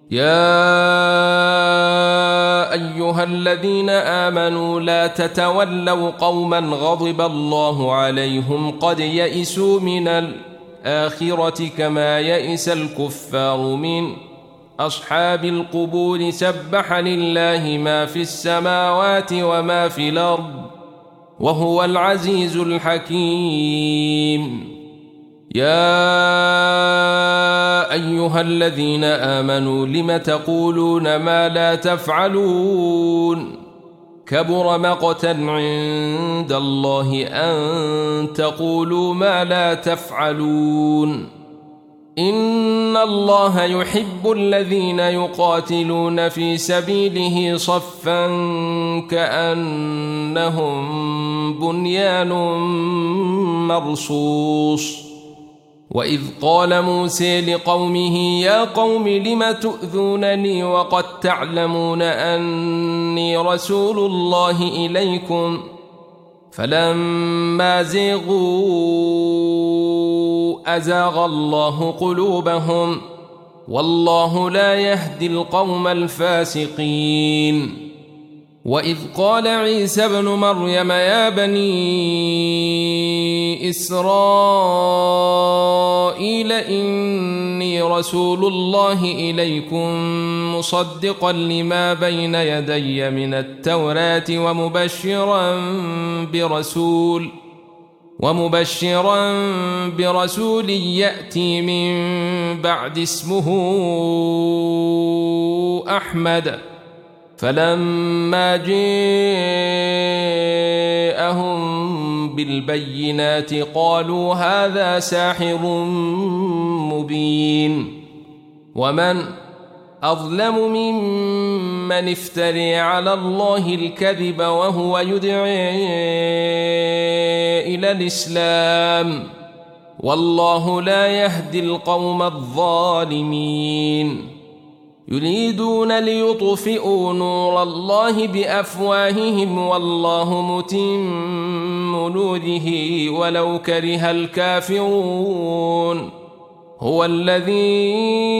يا أيها الذين آمنوا لا تتولوا قوما غضب الله عليهم قد يئسوا من الآخرة كما يئس الكفار من أصحاب القبور. سبح لله ما في السماوات وما في الأرض وهو العزيز الحكيم. يا أيها الذين آمنوا لم تقولون ما لا تفعلون كبر مقتا عند الله أن تقولوا ما لا تفعلون. إن الله يحب الذين يقاتلون في سبيله صفا كأنهم بنيان مرصوص. وإذ قال موسى لقومه يا قوم لم تؤذونني وقد تعلمون أني رسول الله إليكم فلما زيغوا أزاغ الله قلوبهم والله لا يهدي القوم الفاسقين. وإذ قال عيسى ابن مريم يا بني إسرائيل إني رسول الله إليكم مصدقا لما بين يدي من التوراة ومبشرا برسول يأتي من بعد اسمه أحمد. فلما جاءهم بالبينات قالوا هذا ساحر مبين. ومن أظلم ممن افتري على الله الكذب وهو يدعي إلى الإسلام والله لا يهدي القوم الظالمين. يريدون ليطفئوا نور الله بأفواههم والله متم نوره ولو كره الكافرون. هو الذي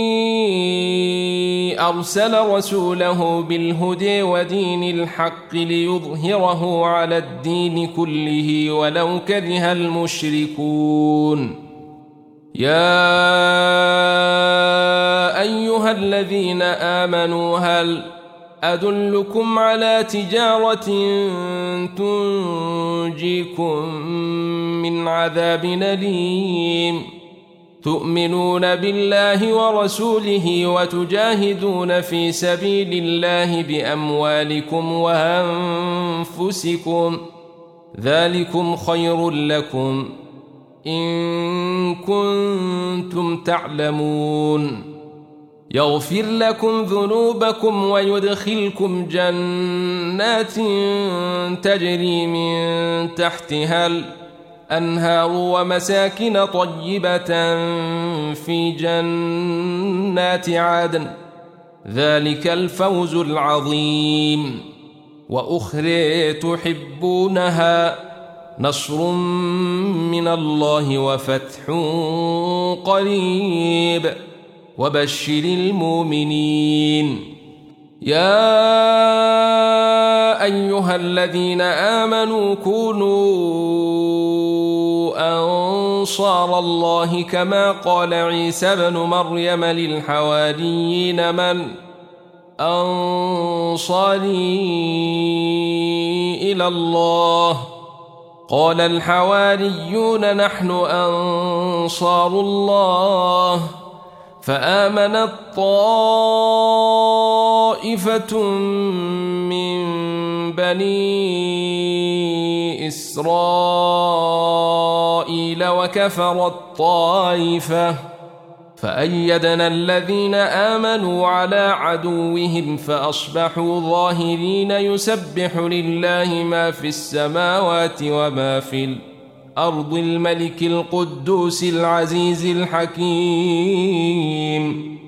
أرسل رسوله بالهدى ودين الحق ليظهره على الدين كله ولو كره المشركون. يا أيها الذين آمنوا هل أدلكم على تجارة تنجيكم من عذاب أليم تؤمنون بالله ورسوله وتجاهدون في سبيل الله بأموالكم وأنفسكم ذلكم خير لكم إن كنتم تعلمون. يغفر لكم ذنوبكم ويدخلكم جنات تجري من تحتها الأنهار ومساكن طيبة في جنات عدن ذلك الفوز العظيم. وأخرى تحبونها نصر من الله وفتح قريب وبشر المؤمنين. يا أيها الذين آمنوا كونوا أنصار الله كما قال عيسى ابن مريم للحواريين من أنصاري إلى الله قال الحواريون نحن أنصار الله. فآمنت طائفة من بني إسرائيل وكفرت طائفة فأيدنا الذين آمنوا على عدوهم فأصبحوا ظاهرين. يسبح لله ما في السماوات وما في الأرض الملك القدوس العزيز الحكيم.